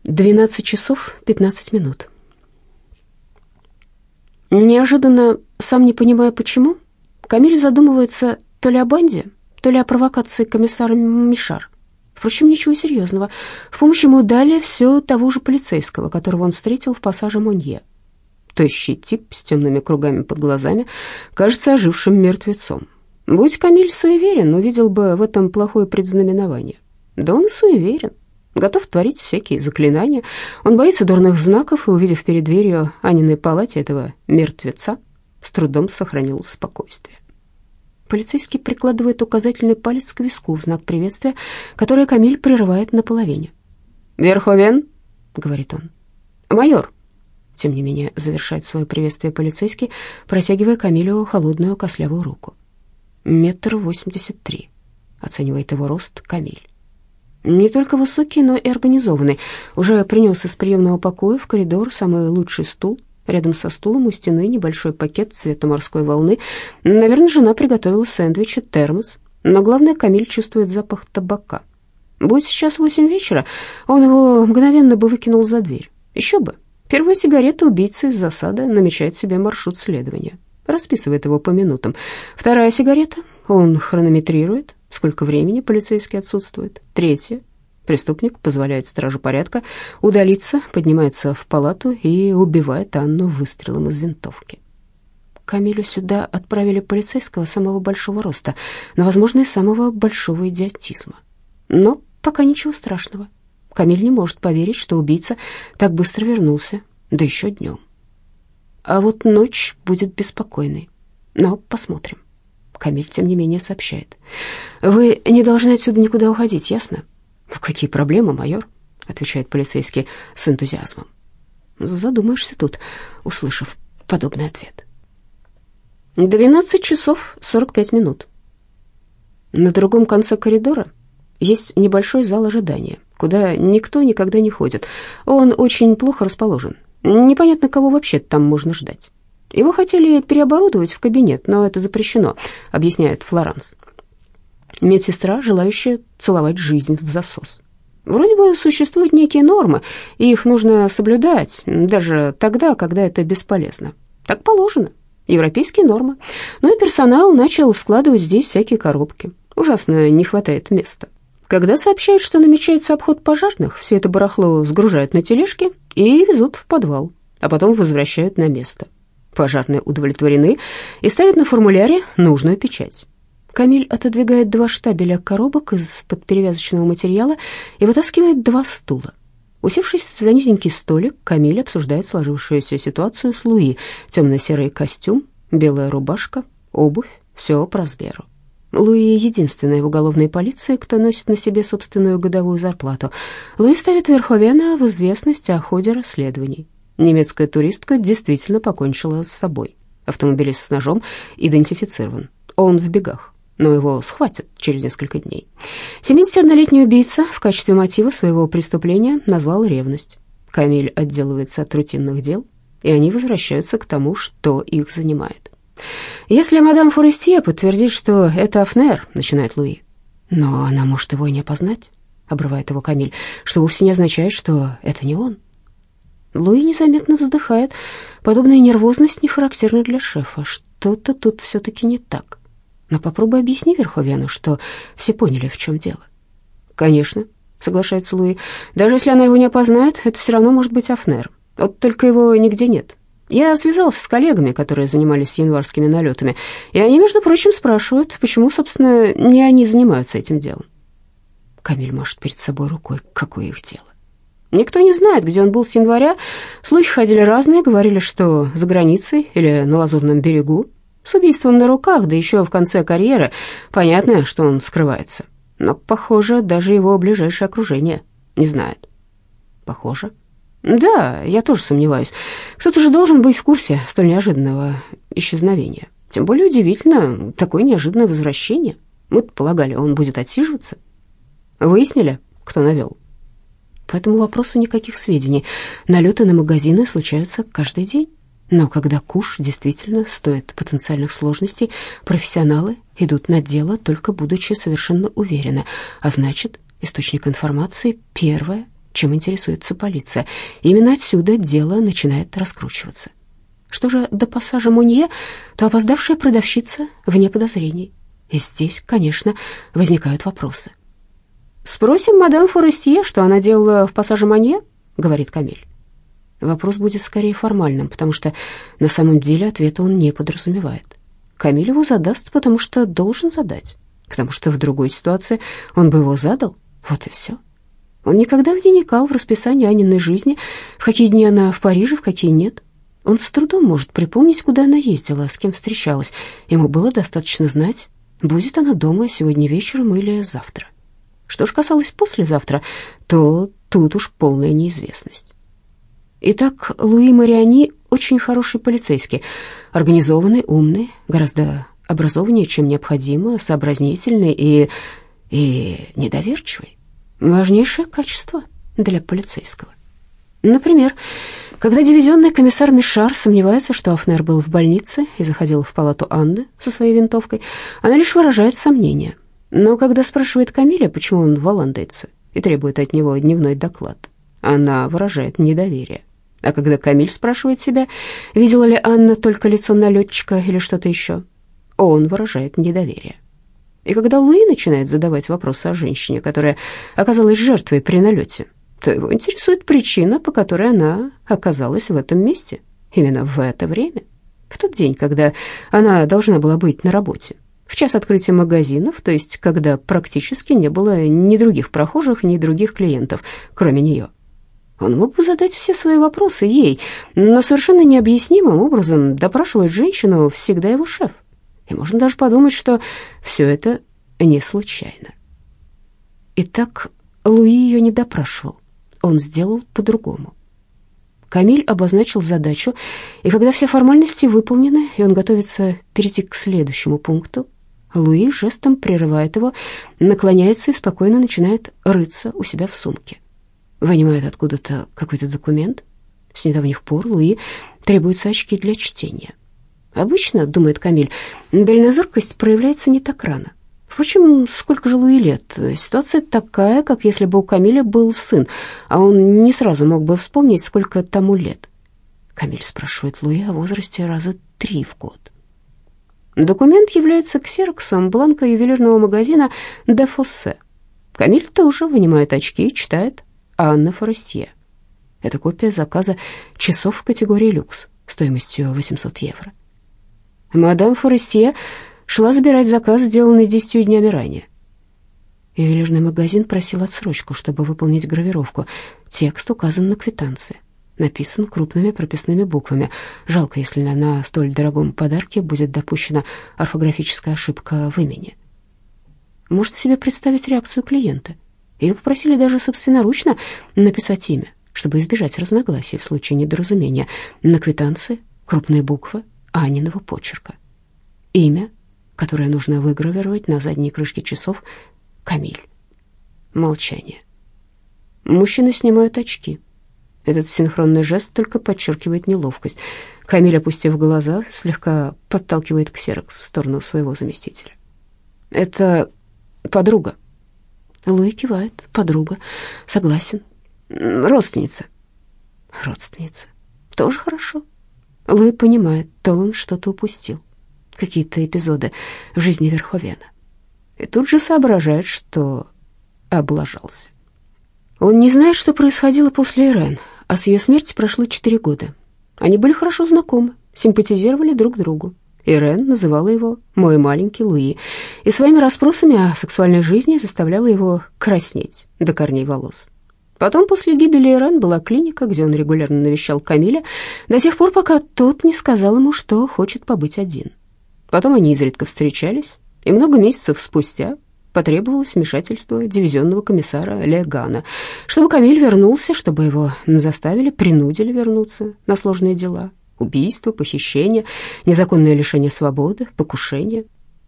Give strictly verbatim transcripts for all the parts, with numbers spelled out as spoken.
двенадцать часов пятнадцать минут. Неожиданно, сам не понимая почему, Камиль задумывается то ли о банде, то ли о провокации комиссара Мишар. Впрочем, ничего серьезного. В помощь ему дали все того же полицейского, которого он встретил в пассаже Монье. Тощий тип с темными кругами под глазами, кажется ожившим мертвецом. Будь Камиль суеверен, увидел бы в этом плохое предзнаменование. Да он и суеверен. Готов творить всякие заклинания. Он боится дурных знаков и, увидев перед дверью Аниной палате этого мертвеца, с трудом сохранил спокойствие. Полицейский прикладывает указательный палец к виску в знак приветствия, которое Камиль прерывает наполовине. «Верховен», — говорит он. «Майор», — тем не менее завершает свое приветствие полицейский, протягивая Камилю холодную костлявую руку. «Метр восемьдесят три», — оценивает его рост Камиль. Не только высокий, но и организованный. Уже принес из приемного покоя в коридор самый лучший стул. Рядом со стулом у стены небольшой пакет цвета морской волны. Наверное, жена приготовила сэндвичи, термос. Но главное, Камиль чувствует запах табака. Будь сейчас восемь вечера, он его мгновенно бы выкинул за дверь. Еще бы. Первая сигарета убийцы из засады намечает себе маршрут следования. Расписывает его по минутам. Вторая сигарета он хронометрирует, сколько времени полицейский отсутствует. Третья. Преступник позволяет стражу порядка удалиться, поднимается в палату и убивает Анну выстрелом из винтовки. Камилю сюда отправили полицейского самого большого роста, но, возможно, и самого большого идиотизма. Но пока ничего страшного. Камиль не может поверить, что убийца так быстро вернулся, да еще днем. А вот ночь будет беспокойной. Но посмотрим. Камиль, тем не менее, сообщает. «Вы не должны отсюда никуда уходить, ясно?» «Какие проблемы, майор?» — отвечает полицейский с энтузиазмом. Задумаешься тут, услышав подобный ответ. двенадцать часов сорок пять минут. На другом конце коридора есть небольшой зал ожидания, куда никто никогда не ходит. Он очень плохо расположен. Непонятно, кого вообще там можно ждать. Его хотели переоборудовать в кабинет, но это запрещено, объясняет Флоранс. Медсестра, желающая целовать жизнь в засос. Вроде бы существуют некие нормы, и их нужно соблюдать, даже тогда, когда это бесполезно. Так положено. Европейские нормы. Ну и персонал начал складывать здесь всякие коробки. Ужасно не хватает места. Когда сообщают, что намечается обход пожарных, все это барахло сгружают на тележки и везут в подвал, а потом возвращают на место. Пожарные удовлетворены и ставят на формуляре нужную печать. Камиль отодвигает два штабеля коробок из-под перевязочного материала и вытаскивает два стула. Усевшись за низенький столик, Камиль обсуждает сложившуюся ситуацию с Луи. Темно-серый костюм, белая рубашка, обувь, все по размеру. Луи — единственная в уголовной полиции, кто носит на себе собственную годовую зарплату. Луи ставит Верховена в известность о ходе расследований. Немецкая туристка действительно покончила с собой. Автомобилист с ножом идентифицирован. Он в бегах, но его схватят через несколько дней. семидесятиоднолетний убийца в качестве мотива своего преступления назвал ревность. Камиль отделывается от рутинных дел, и они возвращаются к тому, что их занимает. «Если мадам Форестье подтвердит, что это Афнер», — начинает Луи. «Но она может его и не опознать», — обрывает его Камиль, «что вовсе не означает, что это не он». Луи незаметно вздыхает. Подобная нервозность не характерна для шефа. Что-то тут все-таки не так. Но попробуй объясни Верховену, что все поняли, в чем дело. «Конечно», — соглашается Луи. «Даже если она его не опознает, это все равно может быть Афнер. Вот только его нигде нет. Я связался с коллегами, которые занимались январскими налетами, и они, между прочим, спрашивают, почему, собственно, не они занимаются этим делом». Камиль машет перед собой рукой. Какое их дело? Никто не знает, где он был с января. Слухи ходили разные, говорили, что за границей или на Лазурном берегу. С убийством на руках, да еще в конце карьеры. Понятно, что он скрывается. Но, похоже, даже его ближайшее окружение не знает. Похоже? Да, я тоже сомневаюсь. Кто-то же должен быть в курсе столь неожиданного исчезновения. Тем более удивительно такое неожиданное возвращение. Мы-то полагали, он будет отсиживаться. Выяснили, кто навел? По этому вопросу никаких сведений. Налеты на магазины случаются каждый день. Но когда куш действительно стоит потенциальных сложностей, профессионалы идут на дело, только будучи совершенно уверены. А значит, источник информации — первое чем интересуется полиция. Именно отсюда дело начинает раскручиваться. Что же до пассажа Монье, то опоздавшая продавщица вне подозрений. И здесь, конечно, возникают вопросы. «Спросим мадам Форестье, что она делала в пассаже Монье?» — говорит Камиль. Вопрос будет скорее формальным, потому что на самом деле ответа он не подразумевает. Камиль его задаст, потому что должен задать, потому что в другой ситуации он бы его задал. Вот и все. Он никогда не вникал в расписание Аниной жизни, в какие дни она в Париже, в какие нет. Он с трудом может припомнить, куда она ездила, с кем встречалась. Ему было достаточно знать, будет она дома сегодня вечером или завтра. Что ж касалось послезавтра, то тут уж полная неизвестность. Итак, Луи Мариани очень хороший полицейский, организованный, умный, гораздо образованнее, чем необходимо, сообразнительный и, и недоверчивый. Важнейшее качество для полицейского. Например, когда дивизионный комиссар Мишар сомневается, что Афнер был в больнице и заходил в палату Анны со своей винтовкой, она лишь выражает сомнение. Но когда спрашивает Камиля, почему он валандается, и требует от него дневной доклад, она выражает недоверие. А когда Камиль спрашивает себя, видела ли Анна только лицо налетчика или что-то еще, он выражает недоверие. И когда Луи начинает задавать вопросы о женщине, которая оказалась жертвой при налете, то его интересует причина, по которой она оказалась в этом месте, именно в это время, в тот день, когда она должна была быть на работе, в час открытия магазинов, то есть когда практически не было ни других прохожих, ни других клиентов, кроме нее. Он мог бы задать все свои вопросы ей, но совершенно необъяснимым образом допрашивает женщину всегда его шеф. И можно даже подумать, что все это не случайно. Итак, Луи ее не допрашивал. Он сделал по-другому. Камиль обозначил задачу, и когда все формальности выполнены, и он готовится перейти к следующему пункту, Луи жестом прерывает его, наклоняется и спокойно начинает рыться у себя в сумке. Вынимает откуда-то какой-то документ. С недавних пор Луи требуются очки для чтения. Обычно, думает Камиль, дальнозоркость проявляется не так рано. Впрочем, сколько же Луи лет? Ситуация такая, как если бы у Камиля был сын, а он не сразу мог бы вспомнить, сколько тому лет. Камиль спрашивает Луи о возрасте раза три в год. Документ является ксероксом бланка ювелирного магазина «Де Фоссе». Камиль тоже вынимает очки и читает «Анна Форестье». Это копия заказа часов в категории люкс стоимостью восемьсот евро. Мадам Форестье шла забирать заказ, сделанный десятью днями ранее. Ювелирный магазин просил отсрочку, чтобы выполнить гравировку. Текст указан на квитанции. Написан крупными прописными буквами. Жалко, если на столь дорогом подарке будет допущена орфографическая ошибка в имени. Можете себе представить реакцию клиента? Ее попросили даже собственноручно написать имя, чтобы избежать разногласий в случае недоразумения. На квитанции крупные буквы Аниного почерка. Имя, которое нужно выгравировать на задней крышке часов, Камиль. Молчание. Мужчины снимают очки. Этот синхронный жест только подчеркивает неловкость. Камиль, опустив глаза, слегка подталкивает ксерокс в сторону своего заместителя. «Это подруга». Луи кивает. «Подруга. Согласен. Родственница». «Родственница. Тоже хорошо». Луи понимает, то он что-то упустил. Какие-то эпизоды в жизни Верховена. И тут же соображает, что облажался. Он не знает, что происходило после Ирен, а с ее смерти прошло четыре года. Они были хорошо знакомы, симпатизировали друг другу. Ирен называла его «мой маленький Луи» и своими расспросами о сексуальной жизни заставляла его краснеть до корней волос. Потом, после гибели Ирен, была клиника, где он регулярно навещал Камиля, до тех пор, пока тот не сказал ему, что хочет побыть один. Потом они изредка встречались, и много месяцев спустя потребовалось вмешательство дивизионного комиссара Легана, чтобы Камиль вернулся, чтобы его заставили, принудили вернуться на сложные дела. Убийство, похищение, незаконное лишение свободы, покушение.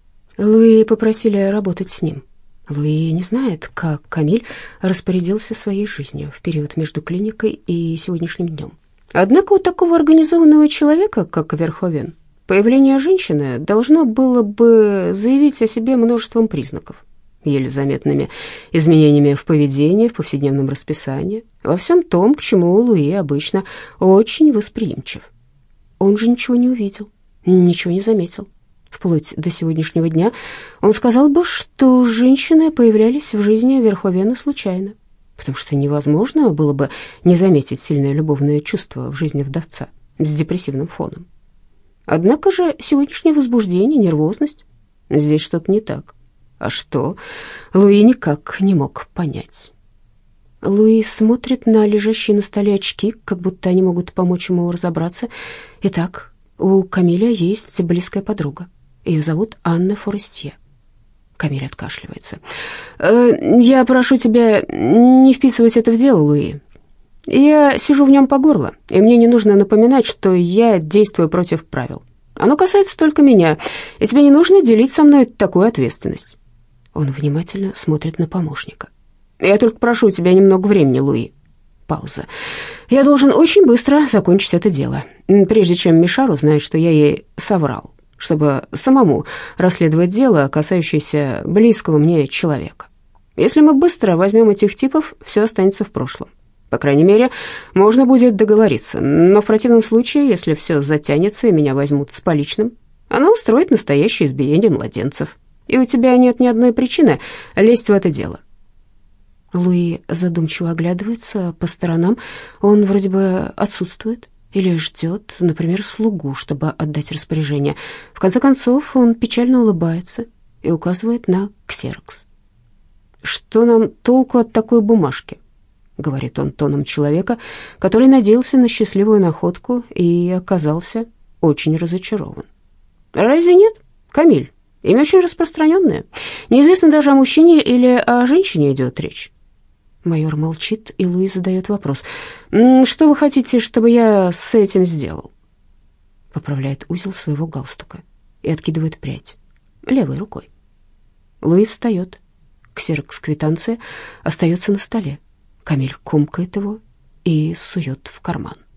Луи попросили работать с ним. Луи не знает, как Камиль распорядился своей жизнью в период между клиникой и сегодняшним днем. Однако у такого организованного человека, как Верховен, появление женщины должно было бы заявить о себе множеством признаков. еле заметными изменениями в поведении, в повседневном расписании, во всем том, к чему Луи обычно очень восприимчив. Он же ничего не увидел, ничего не заметил. Вплоть до сегодняшнего дня он сказал бы, что женщины появлялись в жизни Верховена случайно, потому что невозможно было бы не заметить сильное любовное чувство в жизни вдовца с депрессивным фоном. Однако же сегодняшнее возбуждение, нервозность, здесь что-то не так. А что, Луи никак не мог понять. Луи смотрит на лежащие на столе очки, как будто они могут помочь ему разобраться. Итак, у Камиля есть близкая подруга. Ее зовут Анна Форестье. Камиль откашливается. «Э, «Я прошу тебя не вписывать это в дело, Луи. Я сижу в нем по горло, и мне не нужно напоминать, что я действую против правил. Оно касается только меня, и тебе не нужно делить со мной такую ответственность». Он внимательно смотрит на помощника. «Я только прошу тебя немного времени, Луи». Пауза. «Я должен очень быстро закончить это дело, прежде чем Мишар узнает, что я ей соврал, чтобы самому расследовать дело, касающееся близкого мне человека. Если мы быстро возьмем этих типов, все останется в прошлом. По крайней мере, можно будет договориться, но в противном случае, если все затянется и меня возьмут с поличным, она устроит настоящее избиение младенцев, и у тебя нет ни одной причины лезть в это дело». Луи задумчиво оглядывается по сторонам. Он вроде бы отсутствует или ждет, например, слугу, чтобы отдать распоряжение. В конце концов, он печально улыбается и указывает на ксерокс. «Что нам толку от такой бумажки?» — говорит он тоном человека, который надеялся на счастливую находку и оказался очень разочарован. «Разве нет, Камиль? Имя очень распространенное. Неизвестно даже, о мужчине или о женщине идет речь». Майор молчит, и Луи задает вопрос. «Что вы хотите, чтобы я с этим сделал?» Поправляет узел своего галстука и откидывает прядь левой рукой. Луи встает. Ксерокс-квитанция остается на столе. Камиль комкает его и сует в карман.